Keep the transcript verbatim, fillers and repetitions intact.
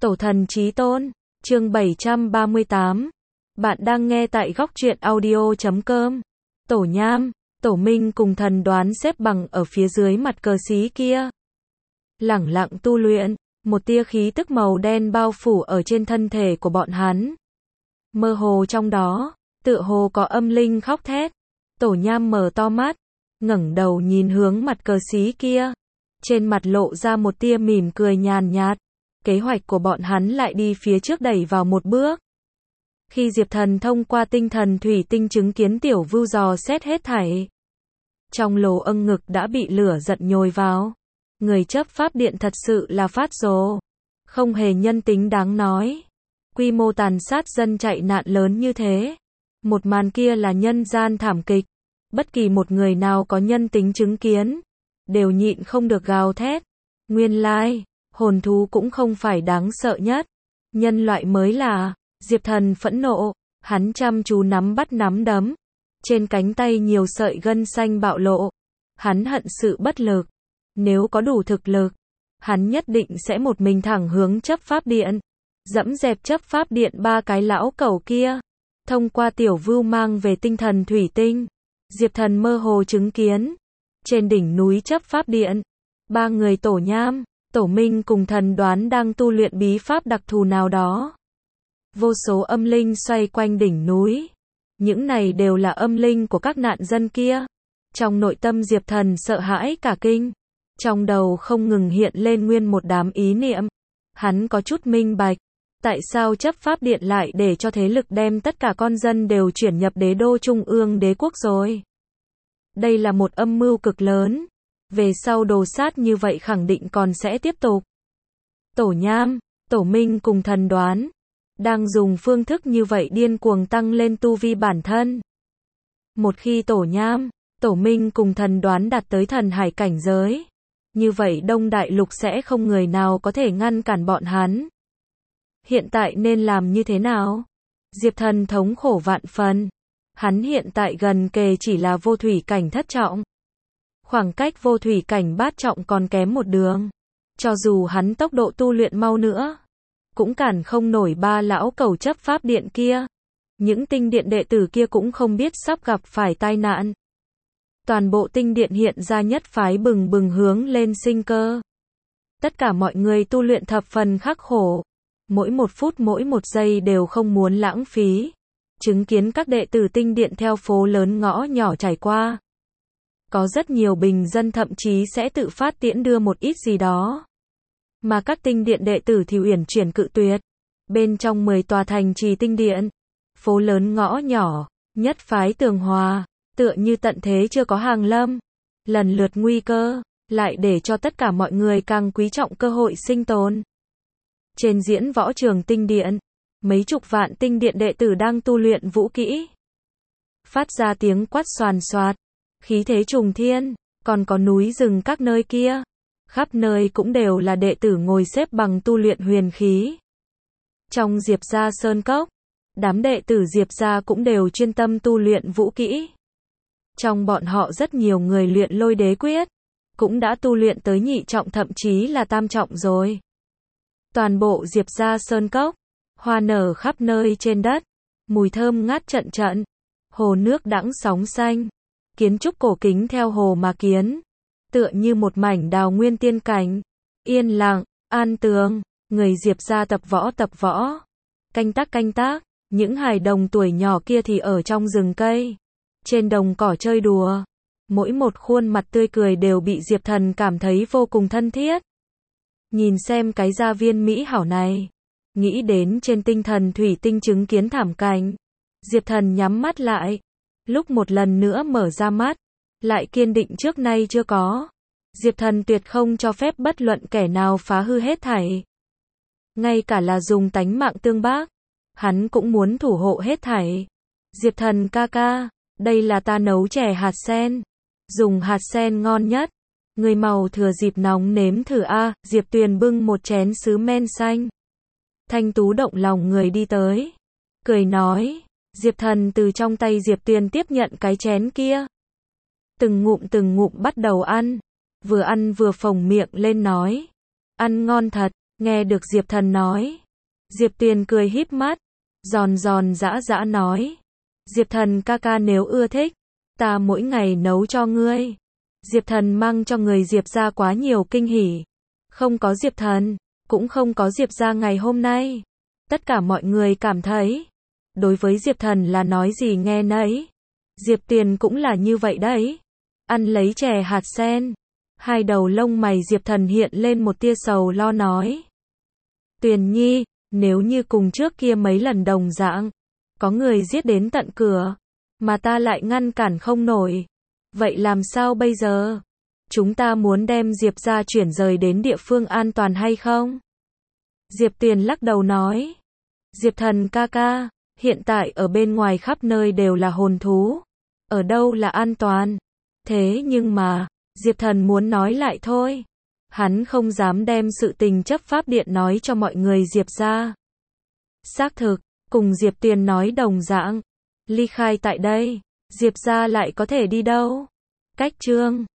Tổ thần chí tôn, chương bảy trăm ba mươi tám. Bạn đang nghe tại góc truyện audio chấm com. Tổ Nham, Tổ Minh cùng thần đoán xếp bằng ở phía dưới mặt cờ xí kia. Lẳng lặng tu luyện, một tia khí tức màu đen bao phủ ở trên thân thể của bọn hắn. Mơ hồ trong đó, tựa hồ có âm linh khóc thét. Tổ Nham mở to mắt, ngẩng đầu nhìn hướng mặt cờ xí kia. Trên mặt lộ ra một tia mỉm cười nhàn nhạt. Kế hoạch của bọn hắn lại đi phía trước đẩy vào một bước. Khi Diệp Thần thông qua tinh thần thủy tinh chứng kiến Tiểu Vưu dò xét hết thảy. Trong lỗ âng ngực đã bị lửa giận nhồi vào. Người chấp pháp điện thật sự là phát rồ. Không hề nhân tính đáng nói. Quy mô tàn sát dân chạy nạn lớn như thế. Một màn kia là nhân gian thảm kịch. Bất kỳ một người nào có nhân tính chứng kiến. Đều nhịn không được gào thét. Nguyên lai, hồn thú cũng không phải đáng sợ nhất. Nhân loại mới là. Diệp Thần phẫn nộ. Hắn chăm chú nắm bắt nắm đấm. Trên cánh tay nhiều sợi gân xanh bạo lộ. Hắn hận sự bất lực. Nếu có đủ thực lực, hắn nhất định sẽ một mình thẳng hướng chấp pháp điện. Dẫm dẹp chấp pháp điện ba cái lão cẩu kia. Thông qua Tiểu Vưu mang về tinh thần thủy tinh. Diệp Thần mơ hồ chứng kiến. Trên đỉnh núi chấp pháp điện. Ba người Tổ Nham, Tổ Minh cùng thần đoán đang tu luyện bí pháp đặc thù nào đó. Vô số âm linh xoay quanh đỉnh núi. Những này đều là âm linh của các nạn dân kia. Trong nội tâm Diệp Thần sợ hãi cả kinh. Trong đầu không ngừng hiện lên nguyên một đám ý niệm. Hắn có chút minh bạch. Tại sao chấp pháp điện lại để cho thế lực đem tất cả con dân đều chuyển nhập đế đô trung ương đế quốc rồi? Đây là một âm mưu cực lớn. Về sau đồ sát như vậy khẳng định còn sẽ tiếp tục. Tổ Nham, Tổ Minh cùng thần đoán. Đang dùng phương thức như vậy điên cuồng tăng lên tu vi bản thân. Một khi Tổ Nham, Tổ Minh cùng thần đoán đạt tới thần hải cảnh giới. Như vậy Đông Đại Lục sẽ không người nào có thể ngăn cản bọn hắn. Hiện tại nên làm như thế nào? Diệp Thần thống khổ vạn phần. Hắn hiện tại gần kề chỉ là vô thủy cảnh thất trọng. Khoảng cách vô thủy cảnh bát trọng còn kém một đường. Cho dù hắn tốc độ tu luyện mau nữa, cũng cản không nổi ba lão cẩu chấp pháp điện kia. Những tinh điện đệ tử kia cũng không biết sắp gặp phải tai nạn. Toàn bộ tinh điện hiện ra nhất phái bừng bừng hướng lên sinh cơ. Tất cả mọi người tu luyện thập phần khắc khổ. Mỗi một phút mỗi một giây đều không muốn lãng phí. Chứng kiến các đệ tử tinh điện theo phố lớn ngõ nhỏ trải qua. Có rất nhiều bình dân thậm chí sẽ tự phát tiễn đưa một ít gì đó. Mà các tinh điện đệ tử thì uyển chuyển cự tuyệt. Bên trong mười tòa thành trì tinh điện, phố lớn ngõ nhỏ, nhất phái tường hòa, tựa như tận thế chưa có hàng lâm. Lần lượt nguy cơ, lại để cho tất cả mọi người càng quý trọng cơ hội sinh tồn. Trên diễn võ trường tinh điện, mấy chục vạn tinh điện đệ tử đang tu luyện vũ kỹ. Phát ra tiếng quát xoàn xoạt, khí thế trùng thiên, còn có núi rừng các nơi kia. Khắp nơi cũng đều là đệ tử ngồi xếp bằng tu luyện huyền khí. Trong Diệp gia sơn cốc, đám đệ tử Diệp gia cũng đều chuyên tâm tu luyện vũ kỹ. Trong bọn họ rất nhiều người luyện lôi đế quyết, cũng đã tu luyện tới nhị trọng thậm chí là tam trọng rồi. Toàn bộ Diệp gia sơn cốc, hoa nở khắp nơi trên đất, mùi thơm ngát trận trận, hồ nước đãng sóng xanh, kiến trúc cổ kính theo hồ mà kiến, tựa như một mảnh đào nguyên tiên cảnh, yên lặng, an tường, người Diệp gia tập võ tập võ, canh tác canh tác, những hài đồng tuổi nhỏ kia thì ở trong rừng cây, trên đồng cỏ chơi đùa, mỗi một khuôn mặt tươi cười đều bị Diệp Thần cảm thấy vô cùng thân thiết. Nhìn xem cái gia viên mỹ hảo này, nghĩ đến trên tinh thần thủy tinh chứng kiến thảm cảnh, Diệp Thần nhắm mắt lại, lúc một lần nữa mở ra mắt, lại kiên định trước nay chưa có. Diệp Thần tuyệt không cho phép bất luận kẻ nào phá hư hết thảy. Ngay cả là dùng tánh mạng tương bác, hắn cũng muốn thủ hộ hết thảy. Diệp Thần ca ca, đây là ta nấu chè hạt sen. Dùng hạt sen ngon nhất. Người màu thừa dịp nóng nếm thử a. Diệp Tuyền bưng một chén sứ men xanh. Thanh tú động lòng người đi tới. Cười nói. Diệp Thần từ trong tay Diệp Tuyền tiếp nhận cái chén kia. Từng ngụm từng ngụm bắt đầu ăn. Vừa ăn vừa phồng miệng lên nói. Ăn ngon thật, Nghe được Diệp Thần nói, Diệp Tuyền cười híp mắt, giòn giòn giã giã nói. Diệp Thần ca ca nếu ưa thích, ta mỗi ngày nấu cho ngươi. Diệp Thần mang cho người Diệp gia quá nhiều kinh hỉ. Không có Diệp Thần, cũng không có Diệp gia ngày hôm nay. Tất cả mọi người cảm thấy, đối với Diệp Thần là nói gì nghe nấy. Diệp Tuyền cũng là như vậy đấy. Ăn lấy chè hạt sen. Hai đầu lông mày Diệp Thần hiện lên một tia sầu lo nói. Tuyền Nhi, nếu như cùng trước kia mấy lần đồng dạng, có người giết đến tận cửa, mà ta lại ngăn cản không nổi. Vậy làm sao bây giờ? Chúng ta muốn đem Diệp gia chuyển rời đến địa phương an toàn hay không? Diệp Tuyền lắc đầu nói. Diệp Thần ca ca, hiện tại ở bên ngoài khắp nơi đều là hồn thú. Ở đâu là an toàn? Thế nhưng mà, Diệp Thần muốn nói lại thôi. Hắn không dám đem sự tình chấp pháp điện nói cho mọi người Diệp gia. Xác thực, cùng Diệp Tuyền nói đồng dạng. Ly khai tại đây, Diệp gia lại có thể đi đâu? Cách chương